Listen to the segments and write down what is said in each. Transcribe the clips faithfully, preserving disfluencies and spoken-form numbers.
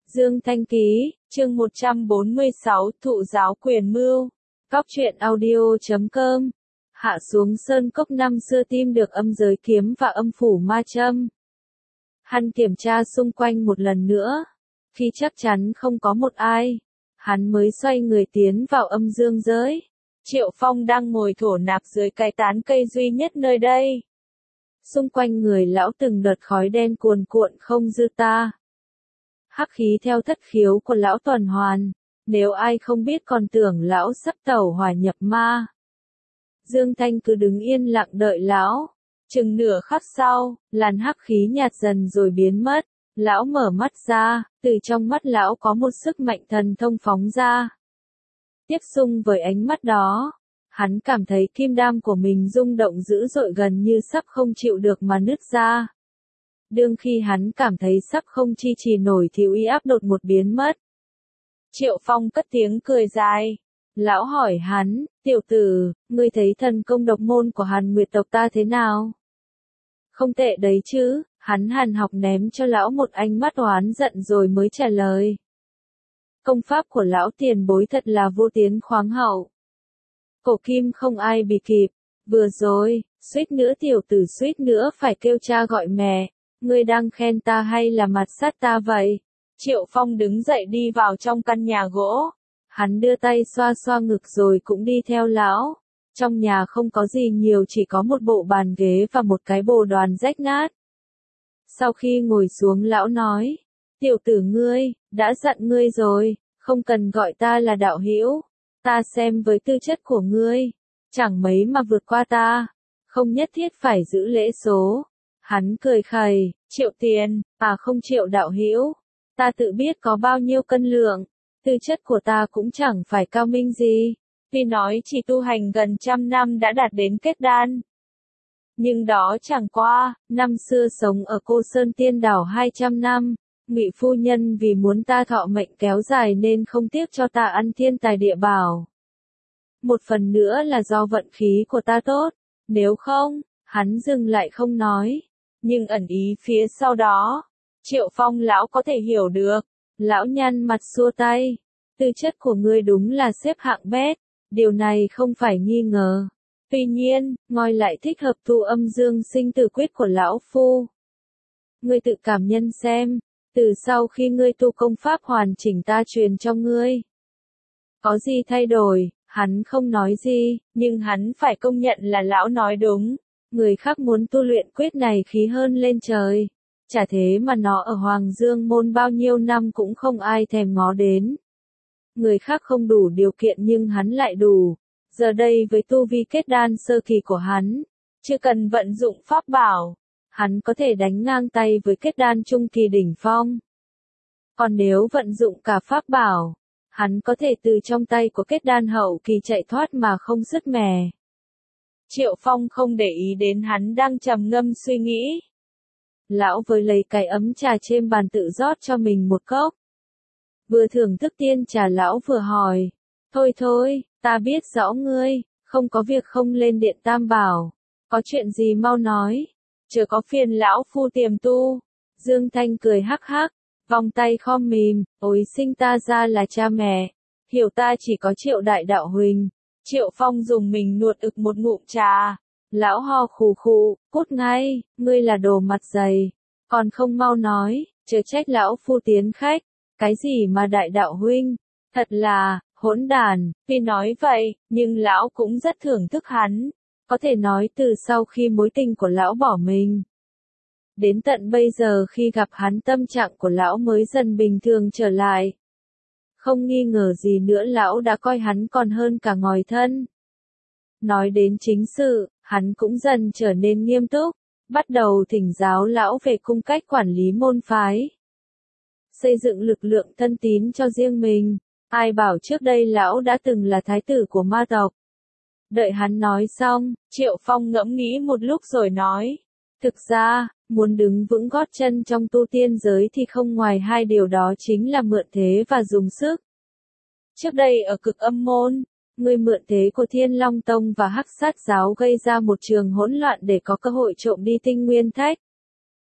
Dương Thanh Ký, chương một trăm bốn mươi sáu, Thụ giáo quyền mưu. Cóc truyện audio chấm com. Hạ xuống sơn cốc năm xưa tìm được âm giới kiếm và âm phủ ma châm. Hắn kiểm tra xung quanh một lần nữa. Khi chắc chắn không có một ai, hắn mới xoay người tiến vào âm dương giới. Triệu Phong đang ngồi thổ nạp dưới cái tán cây duy nhất nơi đây. Xung quanh người lão từng đợt khói đen cuồn cuộn không dư ta. Hắc khí theo thất khiếu của lão tuần hoàn, nếu ai không biết còn tưởng lão sắp tẩu hỏa nhập ma. Dương Thanh cứ đứng yên lặng đợi lão, chừng nửa khắc sau, làn hắc khí nhạt dần rồi biến mất, lão mở mắt ra, từ trong mắt lão có một sức mạnh thần thông phóng ra. Tiếp xung với ánh mắt đó, hắn cảm thấy kim đam của mình rung động dữ dội gần như sắp không chịu được mà nứt ra. Đương khi hắn cảm thấy sắp không chi trì nổi thì uy áp đột một biến mất. Triệu Phong cất tiếng cười dài. Lão hỏi hắn, tiểu tử, ngươi thấy thần công độc môn của Hàn Nguyệt tộc ta thế nào? Không tệ đấy chứ, hắn hàn học ném cho lão một ánh mắt oán giận rồi mới trả lời. Công pháp của lão tiền bối thật là vô tiến khoáng hậu. Cổ kim không ai bì kịp, vừa rồi, suýt nữa tiểu tử suýt nữa phải kêu cha gọi mẹ. Ngươi đang khen ta hay là mặt sát ta vậy? Triệu Phong đứng dậy đi vào trong căn nhà gỗ. Hắn đưa tay xoa xoa ngực rồi cũng đi theo lão. Trong nhà không có gì nhiều, chỉ có một bộ bàn ghế và một cái bồ đoàn rách nát. Sau khi ngồi xuống lão nói, tiểu tử ngươi, đã dặn ngươi rồi, không cần gọi ta là đạo hữu. Ta xem với tư chất của ngươi, chẳng mấy mà vượt qua ta, không nhất thiết phải giữ lễ số. Hắn cười khẩy, Triệu tiền, à không Triệu đạo hữu, ta tự biết có bao nhiêu cân lượng, tư chất của ta cũng chẳng phải cao minh gì, tuy nói chỉ tu hành gần trăm năm đã đạt đến kết đan. Nhưng đó chẳng qua, năm xưa sống ở Cô Sơn Tiên Đảo hai trăm năm, Ngụy phu nhân vì muốn ta thọ mệnh kéo dài nên không tiếc cho ta ăn thiên tài địa bảo. Một phần nữa là do vận khí của ta tốt, nếu không, hắn dừng lại không nói. Nhưng ẩn ý phía sau đó, Triệu Phong lão có thể hiểu được. Lão nhăn mặt xua tay, tư chất của ngươi đúng là xếp hạng bét, điều này không phải nghi ngờ. Tuy nhiên, ngoi lại thích hợp tu âm dương sinh tử quyết của lão phu. Ngươi tự cảm nhận xem, từ sau khi ngươi tu công pháp hoàn chỉnh ta truyền cho ngươi, có gì thay đổi? Hắn không nói gì, nhưng hắn phải công nhận là lão nói đúng. Người khác muốn tu luyện quyết này khí hơn lên trời. Chả thế mà nó ở Hoàng Dương Môn bao nhiêu năm cũng không ai thèm ngó đến. Người khác không đủ điều kiện nhưng hắn lại đủ. Giờ đây với tu vi kết đan sơ kỳ của hắn, chưa cần vận dụng pháp bảo, hắn có thể đánh ngang tay với kết đan trung kỳ đỉnh phong. Còn nếu vận dụng cả pháp bảo, hắn có thể từ trong tay của kết đan hậu kỳ chạy thoát mà không sứt mẻ. Triệu Phong không để ý đến hắn đang trầm ngâm suy nghĩ. Lão với lấy cái ấm trà trên bàn tự rót cho mình một cốc. Vừa thưởng thức tiên trà lão vừa hỏi. Thôi thôi, ta biết rõ ngươi, không có việc không lên điện Tam Bảo. Có chuyện gì mau nói, chớ có phiền lão phu tiềm tu. Dương Thanh cười hắc hắc, vòng tay khom mìm, ôi sinh ta ra là cha mẹ. Hiểu ta chỉ có Triệu đại đạo huỳnh. Triệu Phong dùng mình nuốt ực một ngụm trà. Lão ho khù khù, cút ngay, ngươi là đồ mặt dày. Còn không mau nói, chớ trách lão phu tiến khách. Cái gì mà đại đạo huynh, thật là, hỗn đàn. Tuy nói vậy, nhưng lão cũng rất thưởng thức hắn. Có thể nói từ sau khi mối tình của lão bỏ mình. Đến tận bây giờ khi gặp hắn tâm trạng của lão mới dần bình thường trở lại. Không nghi ngờ gì nữa lão đã coi hắn còn hơn cả ngòi thân. Nói đến chính sự, hắn cũng dần trở nên nghiêm túc, bắt đầu thỉnh giáo lão về cung cách quản lý môn phái. Xây dựng lực lượng thân tín cho riêng mình, ai bảo trước đây lão đã từng là thái tử của ma tộc. Đợi hắn nói xong, Triệu Phong ngẫm nghĩ một lúc rồi nói, thực ra, muốn đứng vững gót chân trong tu tiên giới thì không ngoài hai điều đó chính là mượn thế và dùng sức. Trước đây ở Cực Âm Môn, ngươi mượn thế của Thiên Long Tông và Hắc Sát Giáo gây ra một trường hỗn loạn để có cơ hội trộm đi tinh nguyên thách.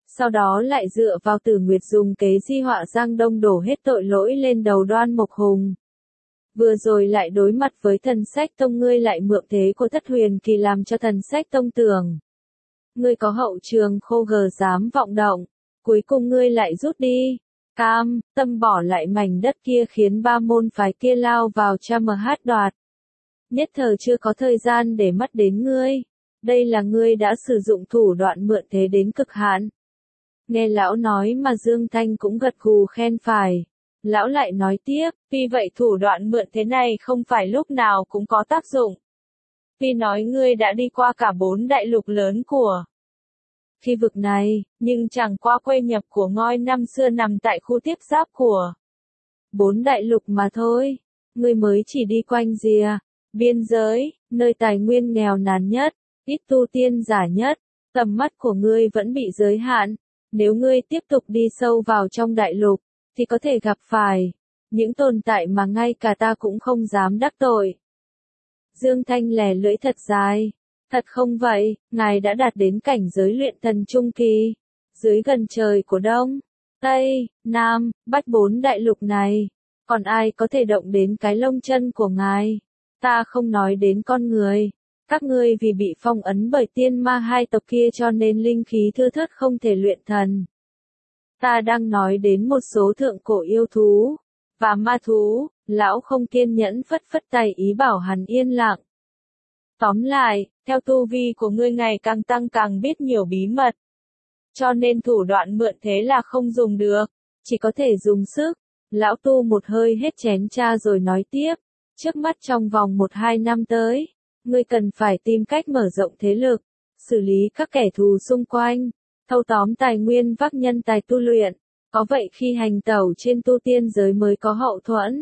sau đó lại dựa vào Tử Nguyệt dùng kế di họa Giang Đông đổ hết tội lỗi lên đầu Đoan Mộc Hùng. Vừa rồi lại đối mặt với Thần Sách Tông, ngươi lại mượn thế của Thất Huyền Kỳ làm cho Thần Sách Tông tưởng ngươi có hậu trường khô gờ dám vọng động, cuối cùng ngươi lại rút đi, cam tâm bỏ lại mảnh đất kia khiến ba môn phái kia lao vào cha mờ hát đoạt. Nhất thời chưa có thời gian để mắt đến ngươi, đây là ngươi đã sử dụng thủ đoạn mượn thế đến cực hạn. Nghe lão nói mà Dương Thanh cũng gật gù khen phải. Lão lại nói tiếp, vì vậy thủ đoạn mượn thế này không phải lúc nào cũng có tác dụng. Vì nói ngươi đã đi qua cả bốn đại lục lớn của khi vực này, nhưng chẳng qua quê nhập của ngôi năm xưa nằm tại khu tiếp giáp của bốn đại lục mà thôi. Ngươi mới chỉ đi quanh rìa biên giới, nơi tài nguyên nghèo nàn nhất, ít tu tiên giả nhất, tầm mắt của ngươi vẫn bị giới hạn. Nếu ngươi tiếp tục đi sâu vào trong đại lục, thì có thể gặp phải những tồn tại mà ngay cả ta cũng không dám đắc tội. Dương Thanh lè lưỡi thật dài. Thật không vậy, ngài đã đạt đến cảnh giới luyện thần trung kỳ, dưới gần trời của Đông, Tây, Nam, Bắc bốn đại lục này, còn ai có thể động đến cái lông chân của ngài? Ta không nói đến con người, các ngươi vì bị phong ấn bởi tiên ma hai tộc kia cho nên linh khí thưa thớt không thể luyện thần. Ta đang nói đến một số thượng cổ yêu thú và ma thú. Lão không kiên nhẫn phất phất tay ý bảo hắn yên lặng. Tóm lại, theo tu vi của ngươi ngày càng tăng càng biết nhiều bí mật. Cho nên thủ đoạn mượn thế là không dùng được, chỉ có thể dùng sức. Lão tu một hơi hết chén trà rồi nói tiếp, trước mắt trong vòng một hai năm tới, ngươi cần phải tìm cách mở rộng thế lực, xử lý các kẻ thù xung quanh, thâu tóm tài nguyên vác nhân tài tu luyện, có vậy khi hành tẩu trên tu tiên giới mới có hậu thuẫn.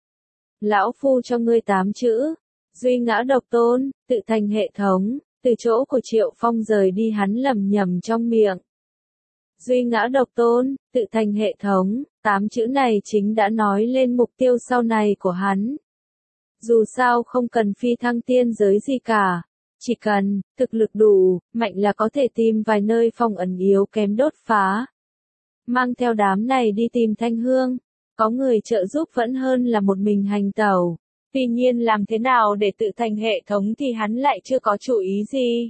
Lão phu cho ngươi tám chữ, duy ngã độc tôn, tự thành hệ thống. Từ chỗ của Triệu Phong rời đi hắn lầm nhầm trong miệng. Duy ngã độc tôn, tự thành hệ thống, tám chữ này chính đã nói lên mục tiêu sau này của hắn. Dù sao không cần phi thăng tiên giới gì cả, chỉ cần thực lực đủ, mạnh là có thể tìm vài nơi phong ấn yếu kém đốt phá. Mang theo đám này đi tìm Thanh Hương, có người trợ giúp vẫn hơn là một mình hành tẩu. Tuy nhiên làm thế nào để tự thành hệ thống thì hắn lại chưa có chủ ý gì.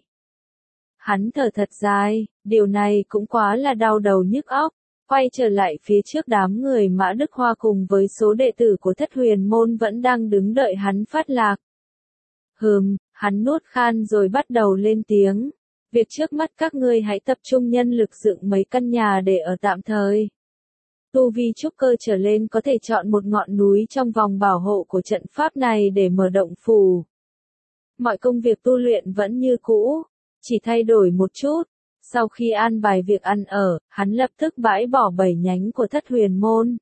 Hắn thở thật dài, điều này cũng quá là đau đầu nhức óc. Quay trở lại phía trước đám người Mã Đức Hoa cùng với số đệ tử của Thất Huyền Môn vẫn đang đứng đợi hắn phát lạc. Hừm, hắn nuốt khan rồi bắt đầu lên tiếng. Việc trước mắt các ngươi hãy tập trung nhân lực dựng mấy căn nhà để ở tạm thời. Tu vi trúc cơ trở lên có thể chọn một ngọn núi trong vòng bảo hộ của trận pháp này để mở động phủ. Mọi công việc tu luyện vẫn như cũ, chỉ thay đổi một chút. Sau khi an bài việc ăn ở, hắn lập tức bãi bỏ bảy nhánh của Thất Huyền Môn.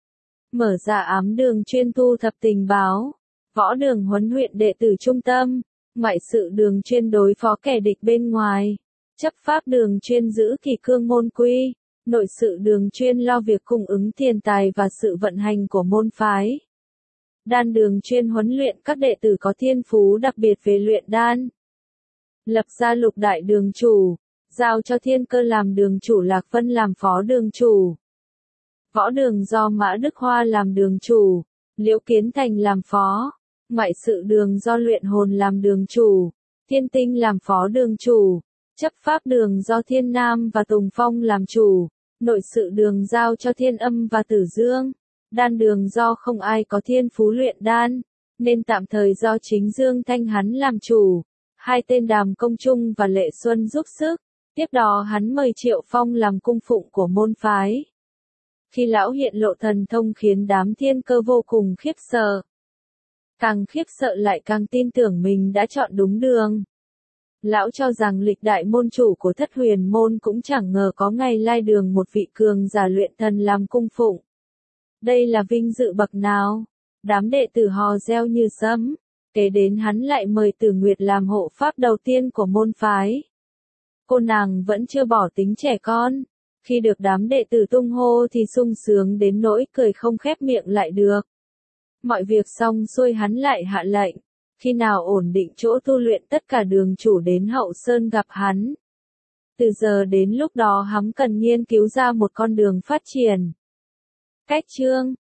Mở ra ám đường chuyên thu thập tình báo, võ đường huấn luyện đệ tử trung tâm, ngoại sự đường chuyên đối phó kẻ địch bên ngoài, chấp pháp đường chuyên giữ kỷ cương môn quy, nội sự đường chuyên lo việc cung ứng tiền tài và sự vận hành của môn phái. Đan đường chuyên huấn luyện các đệ tử có thiên phú đặc biệt về luyện đan. Lập ra lục đại đường chủ, giao cho Thiên Cơ làm đường chủ, Lạc Vân làm phó đường chủ. Võ đường do Mã Đức Hoa làm đường chủ, Liễu Kiến Thành làm phó. Ngoại sự đường do Luyện Hồn làm đường chủ, Thiên Tinh làm phó đường chủ. Chấp pháp đường do Thiên Nam và Tùng Phong làm chủ, nội sự đường giao cho Thiên Âm và Tử Dương. Đan đường do không ai có thiên phú luyện đan, nên tạm thời do chính Dương Thanh hắn làm chủ. Hai tên Đàm Công Trung và Lệ Xuân giúp sức. Tiếp đó hắn mời Triệu Phong làm cung phụng của môn phái. Khi lão hiện lộ thần thông khiến đám Thiên Cơ vô cùng khiếp sợ. Càng khiếp sợ lại càng tin tưởng mình đã chọn đúng đường. Lão cho rằng lịch đại môn chủ của Thất Huyền Môn cũng chẳng ngờ có ngày lai đường một vị cường giả luyện thần làm cung phụng. Đây là vinh dự bậc nào? Đám đệ tử hò reo như sấm. Kế đến hắn lại mời Tử Nguyệt làm hộ pháp đầu tiên của môn phái. Cô nàng vẫn chưa bỏ tính trẻ con. Khi được đám đệ tử tung hô thì sung sướng đến nỗi cười không khép miệng lại được. Mọi việc xong xuôi hắn lại hạ lệnh. Khi nào ổn định chỗ tu luyện tất cả đường chủ đến Hậu Sơn gặp hắn. Từ giờ đến lúc đó hắn cần nghiên cứu ra một con đường phát triển. Cách chương